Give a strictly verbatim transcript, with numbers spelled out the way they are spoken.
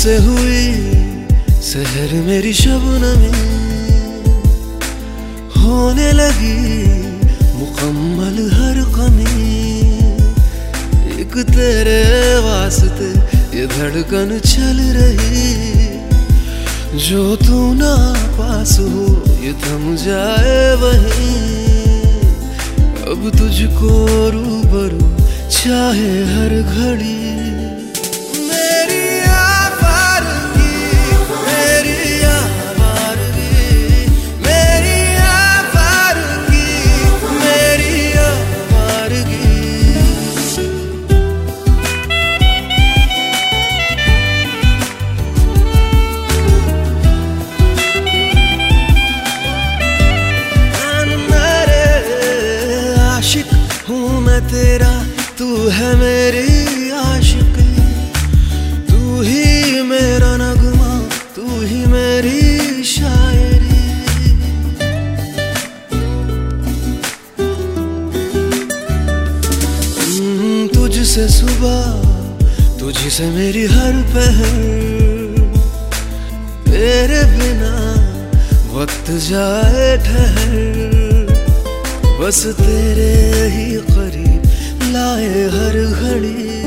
तुझसे हुई सहर मेरी शबनमी, होने लगी मुकम्मल हर कमी। एक तेरे वास्ते ये धड़कन चल रही, जो तू ना पास हो ये थम जाए वहीं। अब तुझको रूबरू चाहे हर घड़ी, मेरी आवारगी, मेरी आवारगी, मेरी आवारगी, मेरी आवारगी। आशिक हूँ मैं तेरा, तू है मेरी आशिकी। तू ही मेरा नगमा, तू ही मेरी शायरी। तुझसे सुबह, तुझसे मेरी हर पहर, तेरे बिना वक्त जाए ठहर। बस तेरे ही करीब लाए हर घड़ी।